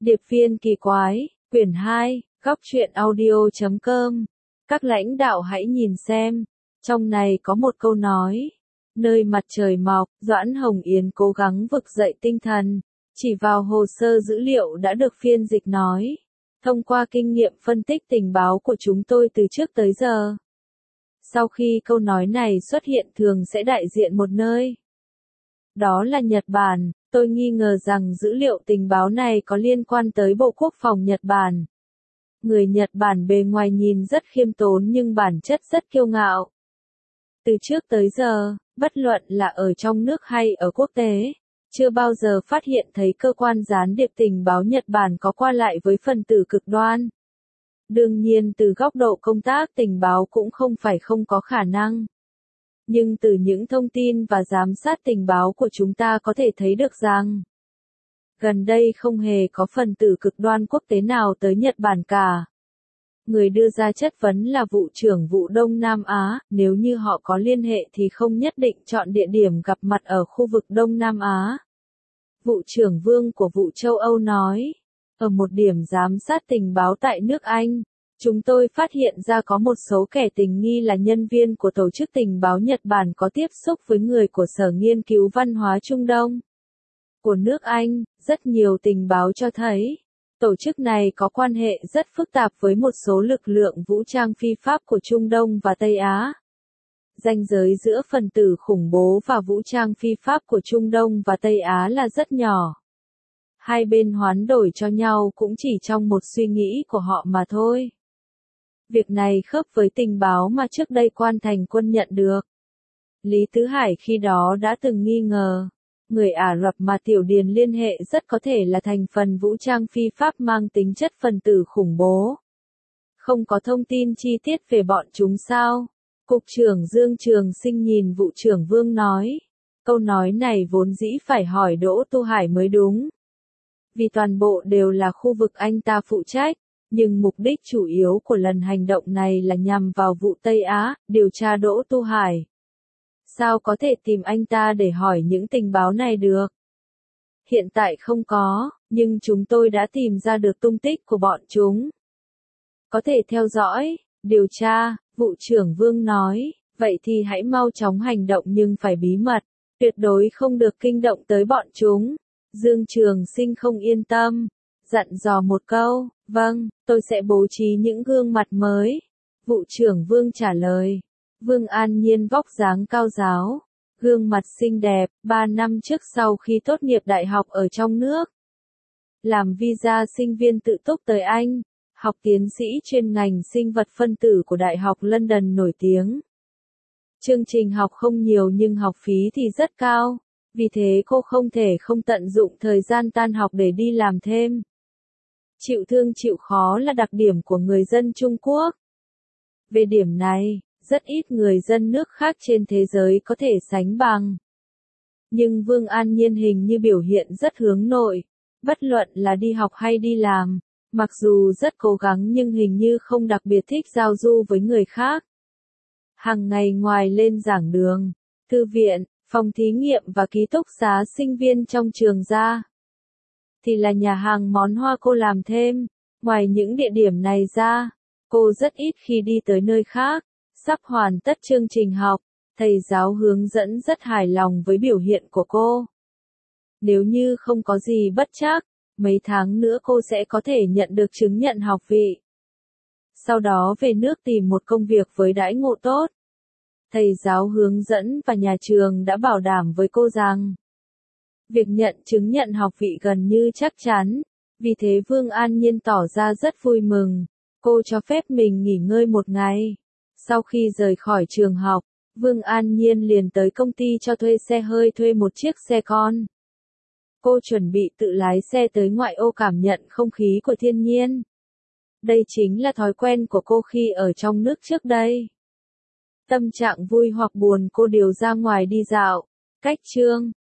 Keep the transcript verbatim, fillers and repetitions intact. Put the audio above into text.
Điệp viên kỳ quái, quyển hai, góc truyện audio chấm com. Các lãnh đạo hãy nhìn xem, trong này có một câu nói. Nơi mặt trời mọc, Doãn Hồng Yến cố gắng vực dậy tinh thần, chỉ vào hồ sơ dữ liệu đã được phiên dịch nói. Thông qua kinh nghiệm phân tích tình báo của chúng tôi từ trước tới giờ. Sau khi câu nói này xuất hiện thường sẽ đại diện một nơi. Đó là Nhật Bản, tôi nghi ngờ rằng dữ liệu tình báo này có liên quan tới Bộ Quốc phòng Nhật Bản. Người Nhật Bản bề ngoài nhìn rất khiêm tốn nhưng bản chất rất kiêu ngạo. Từ trước tới giờ, bất luận là ở trong nước hay ở quốc tế, chưa bao giờ phát hiện thấy cơ quan gián điệp tình báo Nhật Bản có qua lại với phần tử cực đoan. Đương nhiên từ góc độ công tác tình báo cũng không phải không có khả năng. Nhưng từ những thông tin và giám sát tình báo của chúng ta có thể thấy được rằng, gần đây không hề có phần tử cực đoan quốc tế nào tới Nhật Bản cả. Người đưa ra chất vấn là vụ trưởng vụ Đông Nam Á, nếu như họ có liên hệ thì không nhất định chọn địa điểm gặp mặt ở khu vực Đông Nam Á. Vụ trưởng Vương của vụ châu Âu nói, ở một điểm giám sát tình báo tại nước Anh, chúng tôi phát hiện ra có một số kẻ tình nghi là nhân viên của Tổ chức Tình báo Nhật Bản có tiếp xúc với người của Sở Nghiên cứu Văn hóa Trung Đông của nước Anh. Rất nhiều tình báo cho thấy, tổ chức này có quan hệ rất phức tạp với một số lực lượng vũ trang phi pháp của Trung Đông và Tây Á. Ranh giới giữa phần tử khủng bố và vũ trang phi pháp của Trung Đông và Tây Á là rất nhỏ. Hai bên hoán đổi cho nhau cũng chỉ trong một suy nghĩ của họ mà thôi. Việc này khớp với tình báo mà trước đây Quan Thành Quân nhận được. Lý Tứ Hải khi đó đã từng nghi ngờ, người Ả Rập mà Tiểu Điền liên hệ rất có thể là thành phần vũ trang phi pháp mang tính chất phần tử khủng bố. Không có thông tin chi tiết về bọn chúng sao? Cục trưởng Dương Trường Sinh nhìn vụ trưởng Vương nói. Câu nói này vốn dĩ phải hỏi Đỗ Tu Hải mới đúng. Vì toàn bộ đều là khu vực anh ta phụ trách. Nhưng mục đích chủ yếu của lần hành động này là nhằm vào vụ Tây Á, điều tra Đỗ Tu Hải. Sao có thể tìm anh ta để hỏi những tình báo này được? Hiện tại không có, nhưng chúng tôi đã tìm ra được tung tích của bọn chúng. Có thể theo dõi, điều tra, vụ trưởng Vương nói, vậy thì hãy mau chóng hành động nhưng phải bí mật, tuyệt đối không được kinh động tới bọn chúng. Dương Trường Sinh không yên tâm, dặn dò một câu, vâng, tôi sẽ bố trí những gương mặt mới. Vụ trưởng Vương trả lời. Vương An Nhiên vóc dáng cao ráo, gương mặt xinh đẹp, ba năm trước sau khi tốt nghiệp đại học ở trong nước. Làm visa sinh viên tự túc tới Anh, học tiến sĩ chuyên ngành sinh vật phân tử của Đại học London nổi tiếng. Chương trình học không nhiều nhưng học phí thì rất cao, vì thế cô không thể không tận dụng thời gian tan học để đi làm thêm. Chịu thương chịu khó là đặc điểm của người dân Trung Quốc. Về điểm này, rất ít người dân nước khác trên thế giới có thể sánh bằng. Nhưng Vương An Nhiên hình như biểu hiện rất hướng nội, bất luận là đi học hay đi làm, mặc dù rất cố gắng nhưng hình như không đặc biệt thích giao du với người khác. Hàng ngày ngoài lên giảng đường, thư viện, phòng thí nghiệm và ký túc xá sinh viên trong trường ra, thì là nhà hàng món hoa cô làm thêm. Ngoài những địa điểm này ra, cô rất ít khi đi tới nơi khác. Sắp hoàn tất chương trình học, thầy giáo hướng dẫn rất hài lòng với biểu hiện của cô. Nếu như không có gì bất trắc, mấy tháng nữa cô sẽ có thể nhận được chứng nhận học vị. Sau đó về nước tìm một công việc với đãi ngộ tốt. Thầy giáo hướng dẫn và nhà trường đã bảo đảm với cô rằng, việc nhận chứng nhận học vị gần như chắc chắn, vì thế Vương An Nhiên tỏ ra rất vui mừng. Cô cho phép mình nghỉ ngơi một ngày. Sau khi rời khỏi trường học, Vương An Nhiên liền tới công ty cho thuê xe hơi thuê một chiếc xe con. Cô chuẩn bị tự lái xe tới ngoại ô cảm nhận không khí của thiên nhiên. Đây chính là thói quen của cô khi ở trong nước trước đây. Tâm trạng vui hoặc buồn cô đều ra ngoài đi dạo. Cách chương